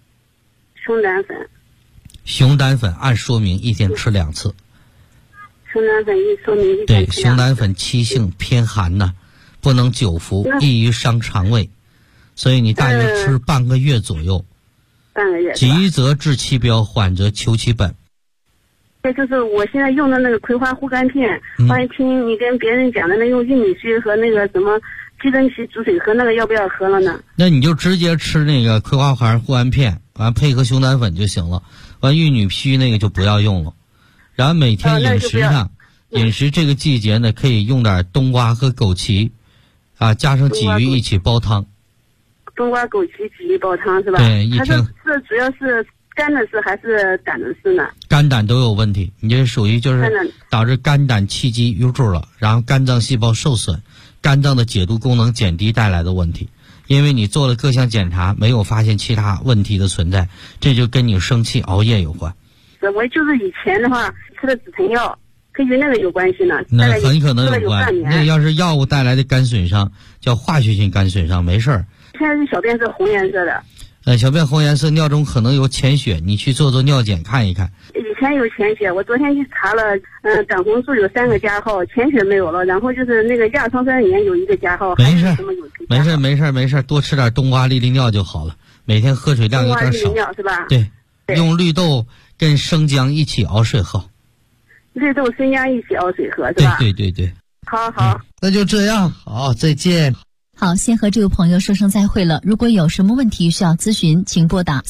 熊胆粉按说明1天吃2次。 熊胆粉一说明1天吃2次。 对，熊胆粉气性偏寒呢，不能久服，易于伤肠胃，所以你大约吃半个月左右。 半个月。 急则治其标，缓则求其本。 这就是我现在用的那个葵花护肝片，完了听你跟别人讲的那用玉米须和那个什么鸡胗皮煮水喝，那个要不要喝了呢？ 那你就直接吃那个葵花环护肝片，完配合熊胆粉就行了。完玉米须那个就不要用了。然后每天饮食上，饮食这个季节呢，可以用点冬瓜和枸杞，加上鲫鱼一起煲汤。 冬瓜枸杞鲫鱼煲汤是吧？ 对，一天是主要是肝的事还是胆的事呢？ 肝胆都有问题，你这属于就是导致肝胆气机瘀住了，然后肝脏细胞受损，肝脏的解毒功能减低带来的问题。因为你做了各项检查，没有发现其他问题的存在，这就跟你生气熬夜有关。 我就是以前的话吃的止疼药，跟那个有关系呢。 那很可能有关。那要是药物带来的肝损伤，叫化学性肝损伤，没事儿。 现在小便是红颜色的。 小便红颜色，尿中可能有潜血，你去做尿检看一看。 以前有潜血，我昨天去查了，胆红素有3个加号，潜血没有了，然后就是那个亚硝酸盐有1个加号。 没事，多吃点冬瓜利利尿就好了。每天喝水量有点少。 冬瓜利利尿是吧？ 对，用绿豆跟生姜一起熬水喝。 绿豆生姜一起熬水喝是吧？ 对。 好， 那就这样，好，再见。 好，先和这位朋友说声再会了。如果有什么问题需要咨询，请拨打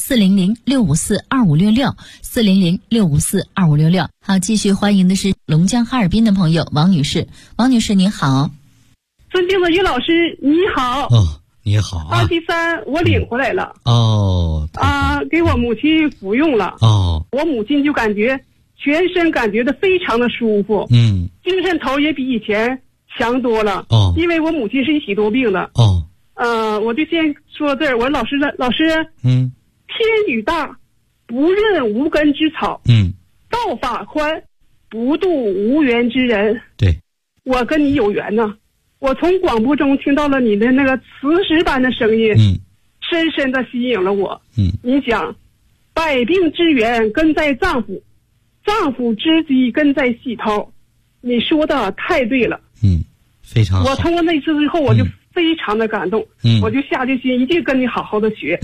400-654-2566 400-654-2566。好，继续欢迎的是龙江哈尔滨的朋友王女士。王女士您好。 尊敬的于老师你好。 你好啊。 23我领回来了。给我母亲服用了。我母亲就感觉全身感觉到非常的舒服。精神头也比以前强多了。因为我母亲是一体多病的。我就先说这儿，我说老师，天宇大，不任无根之草。道法宽，不渡无缘之人。 对， 我跟你有缘呐。我从广播中听到了你的那个磁石般的声音，深深的吸引了我。你讲，百病之源根在脏腑，脏腑之基根在细胞。你说的太对了。 非常好。 我通过那次之后，我就非常的感动。我就下决心一定跟你好好的学。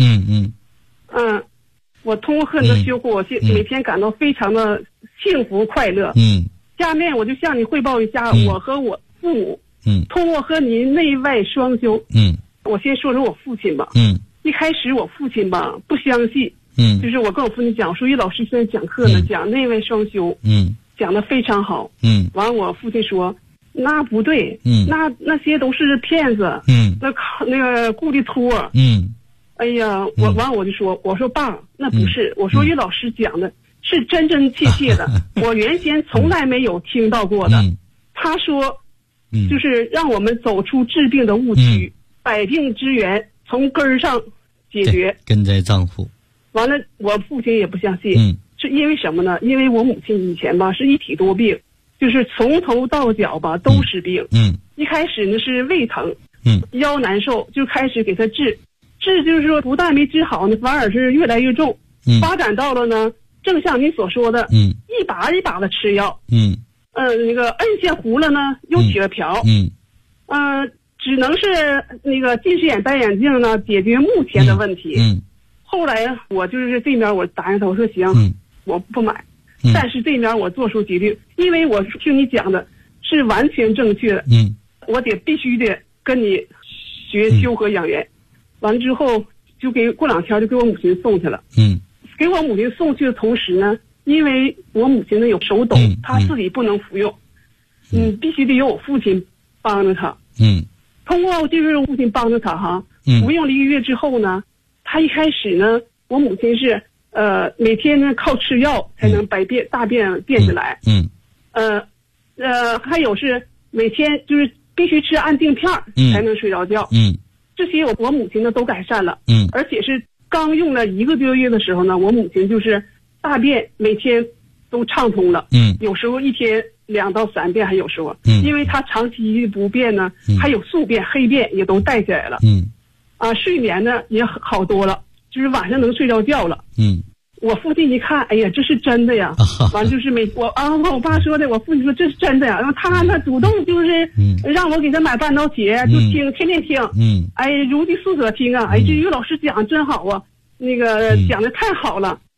我通过很多修护，我每天感到非常的幸福快乐。下面我就向你汇报一下我和我父母通过和您内外双修。我先说说我父亲吧。一开始我父亲吧不相信。就是我跟我父亲讲说，于老师现在讲课呢，讲内外双修。讲得非常好。完我父亲说那不对。那些都是骗子。那个故意托。哎呀，我就说，我说爸，那不是，我说于老师讲的是真真切切的，我原先从来没有听到过的。他说，就是让我们走出治病的误区，百病之源从根儿上解决， 根在脏腑。 完了，我父亲也不相信。是因为什么呢？因为我母亲以前吧是一体多病，就是从头到脚吧都是病。一开始呢是胃疼，腰难受，就开始给他治，就是说不但没治好呢，反而是越来越重。发展到了呢，正像你所说的，一把一把的吃药。那个摁下糊了呢，又起了瓢。只能是那个近视眼戴眼镜呢，解决目前的问题。后来我就是这面我答应他，我说行，我不买。但是这面我做出决定，因为我听你讲的是完全正确的。我必须得跟你学修和养元。完了之后就过2天就给我母亲送去了。给我母亲送去的同时呢，因为我母亲呢有手抖，她自己不能服用。必须得有我父亲帮着她。通过就是我父亲帮着她服用了1个月之后呢，她一开始呢，我母亲是每天呢靠吃药才能把大便变下来。还有是每天就是必须吃安定片才能睡着觉。这些我母亲呢都改善了。而且是刚用了1个多月的时候呢，我母亲就是大便每天都畅通了。有时候1天2到3遍，还有时候。因为她长期不便呢，还有宿便、黑便也都带起来了。睡眠呢也好多了，就是晚上能睡着觉了。我父亲一看，哎呀，这是真的呀！完就是我爸说的，我父亲说这是真的呀。然后他主动就是让我给他买半导体，就听，天天听。哎，如饥似渴听啊！哎，这于老师讲真好啊，那个讲的太好了。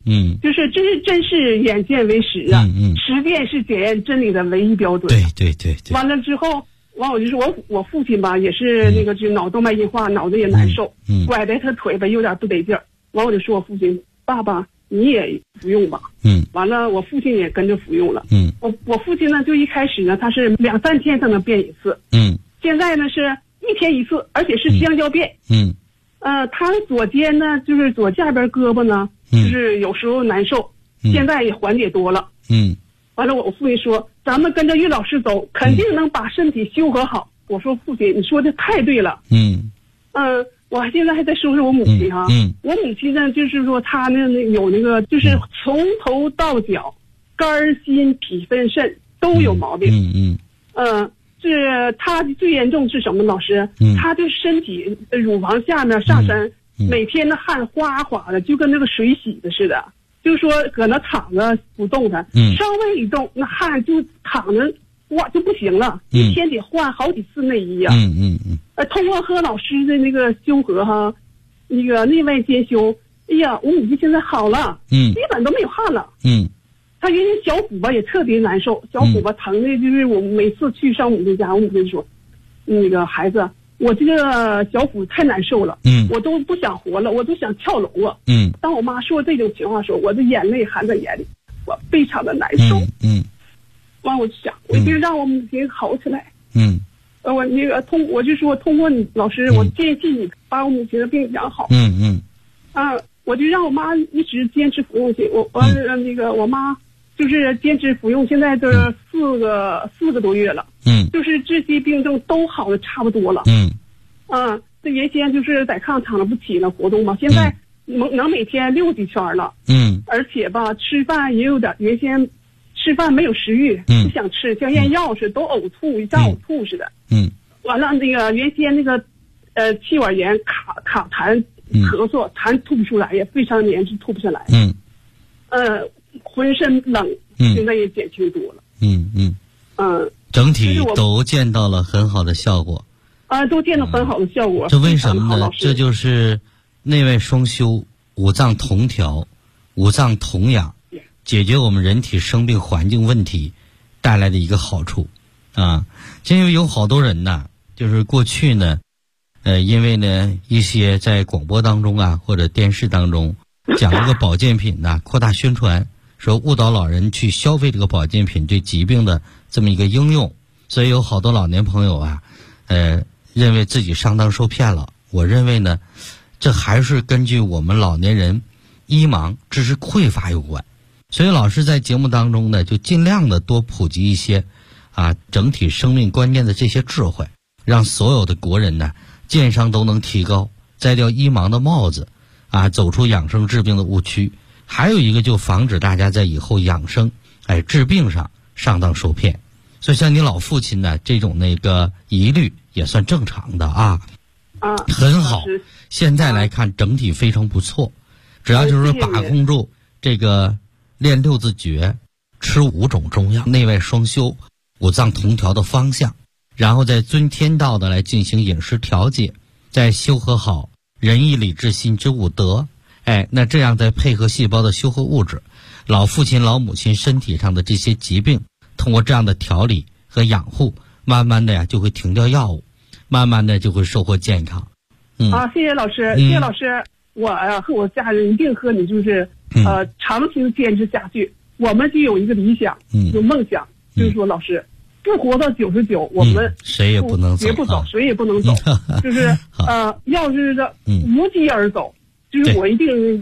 就是真是眼见为实啊，实践是检验真理的唯一标准。 对。 完了之后，我就说我父亲吧，也是那个就脑动脉硬化，脑子也难受，拐在他腿吧有点不得劲儿。完我就说我父亲，爸爸你也服用吧。完了我父亲也跟着服用了。我父亲呢就一开始呢他是2-3天才能变一次。现在呢是1天1次，而且是香蕉变。他左肩呢就是左下边胳膊呢就是有时候难受，现在也缓解多了。完了我父亲说咱们跟着岳老师走，肯定能把身体修和好。我说父亲你说的太对了。我现在还在收拾我母亲哈。我母亲呢就是说她呢有那个就是从头到脚肝心脾肺肾都有毛病。是她最严重是什么老师？她就身体乳房下面上身每天的汗哗哗的，就跟那个水洗的似的，就说搁那躺着不动弹，稍微一动那汗就躺着哇就不行了，一天得换好几次内衣啊。通过和老师的那个修和哈，那个内外兼修，哎呀，我母亲现在好了，基本都没有汗了。她原先小腹吧也特别难受，小腹吧疼的，就是我每次去上母亲家，我母亲说，那个孩子，我这个小腹太难受了，我都不想活了，我都想跳楼啊。当我妈说这种情况的时候，我的眼泪含在眼里，我非常的难受。完我就想，我一定让我母亲好起来。我那个我就说通过你老师，我建议你把我母亲的病养好。我就让我妈一直坚持服用去。那个我妈就是坚持服用，现在都是4个多月了。就是这些病症都好的差不多了。这原先就是在炕躺着不起了活动嘛，现在能每天6几圈了。而且吧吃饭也有点，原先吃饭没有食欲，不想吃，像咽药似的，都呕吐，像呕吐似的。完了那个原先那个气管炎卡痰咳嗽，痰吐不出来，也非常黏，是吐不下来。浑身冷，现在也减轻多了。 整体都见到了很好的效果。 都见到很好的效果。 这为什么呢？这就是内外双修、五脏同调、五脏同养，解决我们人体生病环境问题带来的一个好处啊。因为有好多人呢，就是过去呢，因为呢一些在广播当中啊或者电视当中讲这个保健品呢扩大宣传，说误导老人去消费这个保健品对疾病的这么一个应用，所以有好多老年朋友啊，认为自己上当受骗了。我认为呢，这还是根据我们老年人医盲知识匮乏有关。所以老师在节目当中呢，就尽量的多普及一些整体生命观念的这些智慧，让所有的国人呢健康都能提高，摘掉医盲的帽子走出养生治病的误区。还有一个就防止大家在以后养生治病上上当受骗。所以像你老父亲呢这种那个疑虑也算正常的很好。现在来看整体非常不错，只要就是把控住这个练6字诀，吃5种中药，内外双修、五脏同调的方向，然后再遵天道的来进行饮食调节，再修和好仁义礼智信之5德。那这样再配合细胞的修和物质，老父亲老母亲身体上的这些疾病，通过这样的调理和养护，慢慢的就会停掉药物，慢慢的就会收获健康。 谢谢老师，谢谢老师。我和我家人一定和你就是长期坚持下去。我们就有一个理想，有梦想，就是说老师不活到99，我们谁也不能走， 绝不走，谁也不能走。就是要是无疾而走，就是我一定